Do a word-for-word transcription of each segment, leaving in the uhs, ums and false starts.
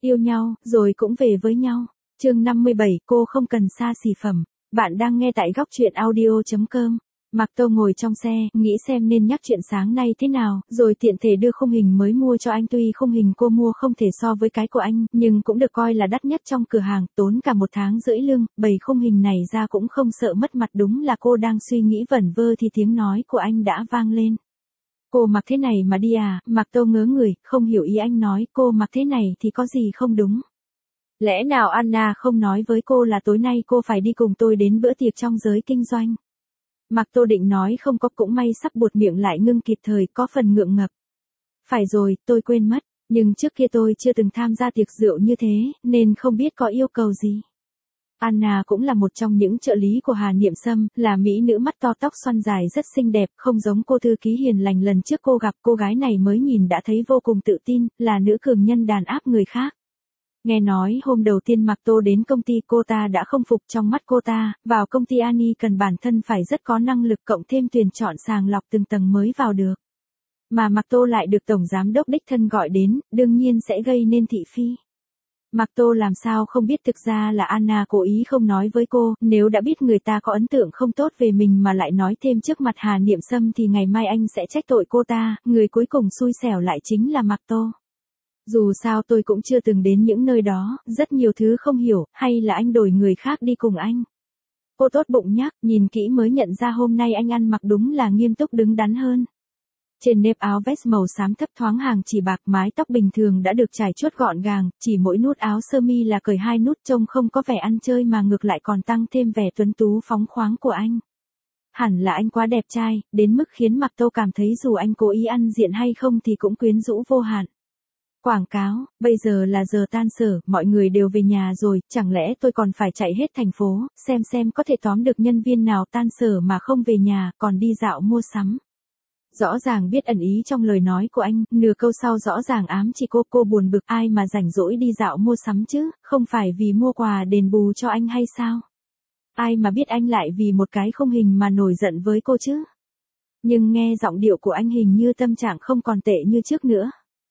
Yêu nhau, rồi cũng về với nhau. Chương năm mươi bảy, cô không cần xa xỉ phẩm. Bạn đang nghe tại góc truyện audio chấm com. Mạc Tô ngồi trong xe, nghĩ xem nên nhắc chuyện sáng nay thế nào, rồi tiện thể đưa khung hình mới mua cho anh. Tuy khung hình cô mua không thể so với cái của anh, nhưng cũng được coi là đắt nhất trong cửa hàng, tốn cả một tháng rưỡi lương, bày khung hình này ra cũng không sợ mất mặt. Đúng là cô đang suy nghĩ vẩn vơ thì tiếng nói của anh đã vang lên. Cô mặc thế này mà đi à? Mạc Tô ngớ người, không hiểu ý anh nói. Cô mặc thế này thì có gì không đúng? Lẽ nào Anna không nói với cô là tối nay cô phải đi cùng tôi đến bữa tiệc trong giới kinh doanh? Mạc Tô định nói không có, cũng may sắp buột miệng lại ngưng kịp thời, có phần ngượng ngập. Phải rồi, tôi quên mất, nhưng trước kia tôi chưa từng tham gia tiệc rượu như thế, nên không biết có yêu cầu gì. Anna cũng là một trong những trợ lý của Hà Niệm Sâm, là mỹ nữ mắt to tóc xoăn dài rất xinh đẹp, không giống cô thư ký hiền lành lần trước cô gặp. Cô gái này mới nhìn đã thấy vô cùng tự tin, là nữ cường nhân đàn áp người khác. Nghe nói hôm đầu tiên Mạc Tô đến công ty cô ta đã không phục. Trong mắt cô ta, vào công ty Ani cần bản thân phải rất có năng lực, cộng thêm tuyển chọn sàng lọc từng tầng mới vào được. Mà Mạc Tô lại được tổng giám đốc đích thân gọi đến, đương nhiên sẽ gây nên thị phi. Mạc Tô làm sao không biết thực ra là Anna cố ý không nói với cô, nếu đã biết người ta có ấn tượng không tốt về mình mà lại nói thêm trước mặt Hà Niệm Sâm thì ngày mai anh sẽ trách tội cô ta, người cuối cùng xui xẻo lại chính là Mạc Tô. Dù sao tôi cũng chưa từng đến những nơi đó, rất nhiều thứ không hiểu, hay là anh đổi người khác đi cùng anh? Cô tốt bụng nhắc, nhìn kỹ mới nhận ra hôm nay anh ăn mặc đúng là nghiêm túc đứng đắn hơn. Trên nếp áo vest màu xám thấp thoáng hàng chỉ bạc, mái tóc bình thường đã được trải chuốt gọn gàng, chỉ mỗi nút áo sơ mi là cởi hai nút, trông không có vẻ ăn chơi mà ngược lại còn tăng thêm vẻ tuấn tú phóng khoáng của anh. Hẳn là anh quá đẹp trai, đến mức khiến Mạc Tô cảm thấy dù anh cố ý ăn diện hay không thì cũng quyến rũ vô hạn. Quảng cáo, bây giờ là giờ tan sở, mọi người đều về nhà rồi, chẳng lẽ tôi còn phải chạy hết thành phố, xem xem có thể tóm được nhân viên nào tan sở mà không về nhà, còn đi dạo mua sắm. Rõ ràng biết ẩn ý trong lời nói của anh, nửa câu sau rõ ràng ám chỉ cô. Cô buồn bực, ai mà rảnh rỗi đi dạo mua sắm chứ, không phải vì mua quà đền bù cho anh hay sao? Ai mà biết anh lại vì một cái khung hình mà nổi giận với cô chứ? Nhưng nghe giọng điệu của anh hình như tâm trạng không còn tệ như trước nữa.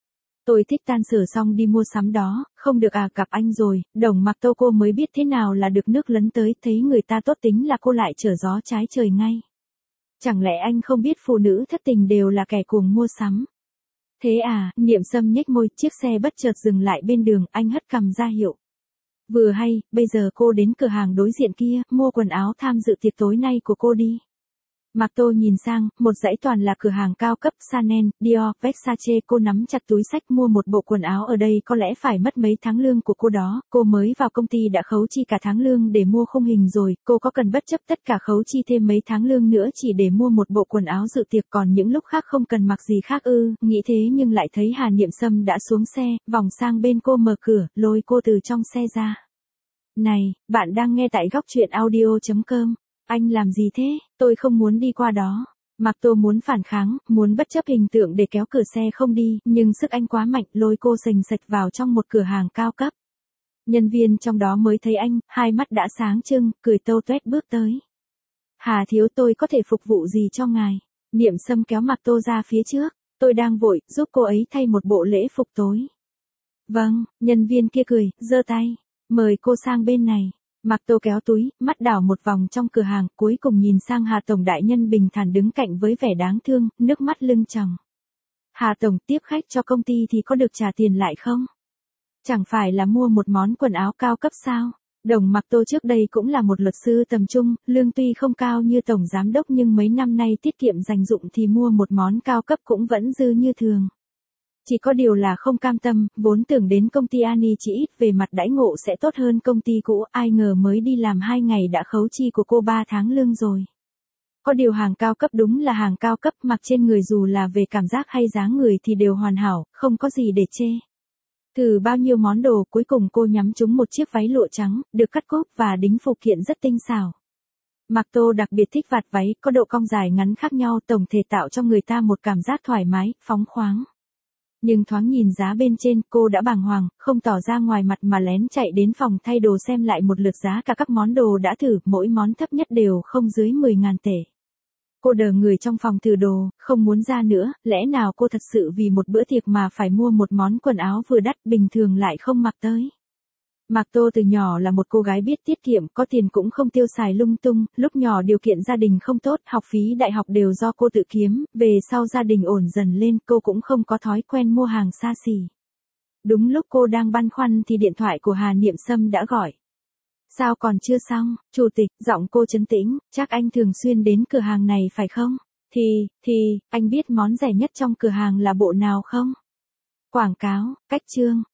Tôi thích tan sở xong đi mua sắm đó, không được à? Gặp anh rồi, đồng Mạc Tô cô mới biết thế nào là được nước lấn tới, thấy người ta tốt tính là cô lại trở gió trái trời ngay. Chẳng lẽ anh không biết phụ nữ thất tình đều là kẻ cuồng mua sắm? Thế à? Niệm Sâm nhếch môi, chiếc xe bất chợt dừng lại bên đường, anh hất cằm ra hiệu. Vừa hay, bây giờ cô đến cửa hàng đối diện kia, mua quần áo tham dự tiệc tối nay của cô đi. Mạc Tô nhìn sang, một dãy toàn là cửa hàng cao cấp, Chanel, Dior, Versace. Cô nắm chặt túi xách mua một bộ quần áo ở đây có lẽ phải mất mấy tháng lương của cô đó. Cô mới vào công ty đã khấu chi cả tháng lương để mua khung hình rồi, cô có cần bất chấp tất cả khấu chi thêm mấy tháng lương nữa chỉ để mua một bộ quần áo dự tiệc, còn những lúc khác không cần mặc gì khác ư? Nghĩ thế nhưng lại thấy Hà Niệm Sâm đã xuống xe, vòng sang bên cô mở cửa, lôi cô từ trong xe ra. Này, bạn đang nghe tại góc truyện audio chấm com. Anh làm gì thế? Tôi không muốn đi qua đó. Mạc Tô muốn phản kháng, muốn bất chấp hình tượng để kéo cửa xe không đi, nhưng sức anh quá mạnh, lôi cô sành sạch vào trong một cửa hàng cao cấp. Nhân viên trong đó mới thấy anh, hai mắt đã sáng trưng, cười tâu tuét bước tới. Hà thiếu, tôi có thể phục vụ gì cho ngài? Niệm Sâm kéo Mạc Tô ra phía trước. Tôi đang vội, giúp cô ấy thay một bộ lễ phục tối. Vâng, nhân viên kia cười, giơ tay. Mời cô sang bên này. Mạc Tô kéo túi, mắt đảo một vòng trong cửa hàng, cuối cùng nhìn sang Hà Tổng đại nhân bình thản đứng cạnh với vẻ đáng thương, nước mắt lưng tròng. Hà Tổng, tiếp khách cho công ty thì có được trả tiền lại không? Chẳng phải là mua một món quần áo cao cấp sao? Đồng Mạc Tô trước đây cũng là một luật sư tầm trung, lương tuy không cao như tổng giám đốc nhưng mấy năm nay tiết kiệm dành dụng thì mua một món cao cấp cũng vẫn dư như thường. Chỉ có điều là không cam tâm, vốn tưởng đến công ty Ani chỉ ít về mặt đãi ngộ sẽ tốt hơn công ty cũ, ai ngờ mới đi làm hai ngày đã khấu chi của cô ba tháng lương rồi. Có điều hàng cao cấp đúng là hàng cao cấp, mặc trên người dù là về cảm giác hay dáng người thì đều hoàn hảo, không có gì để chê. Thử bao nhiêu món đồ, cuối cùng cô nhắm trúng một chiếc váy lụa trắng, được cắt cốp và đính phụ kiện rất tinh xảo. Mạc Tô đặc biệt thích vạt váy, có độ cong dài ngắn khác nhau, tổng thể tạo cho người ta một cảm giác thoải mái, phóng khoáng. Nhưng thoáng nhìn giá bên trên, cô đã bàng hoàng, không tỏ ra ngoài mặt mà lén chạy đến phòng thay đồ xem lại một lượt giá cả các món đồ đã thử, mỗi món thấp nhất đều không dưới mười ngàn tệ. Cô đờ người trong phòng thử đồ, không muốn ra nữa, lẽ nào cô thật sự vì một bữa tiệc mà phải mua một món quần áo vừa đắt bình thường lại không mặc tới. Mạc Tô từ nhỏ là một cô gái biết tiết kiệm, có tiền cũng không tiêu xài lung tung, lúc nhỏ điều kiện gia đình không tốt, học phí đại học đều do cô tự kiếm, về sau gia đình ổn dần lên, cô cũng không có thói quen mua hàng xa xỉ. Đúng lúc cô đang băn khoăn thì điện thoại của Hà Niệm Sâm đã gọi. Sao còn chưa xong, chủ tịch, giọng cô trấn tĩnh, chắc anh thường xuyên đến cửa hàng này phải không? Thì, thì, anh biết món rẻ nhất trong cửa hàng là bộ nào không? Quảng cáo, cách chương.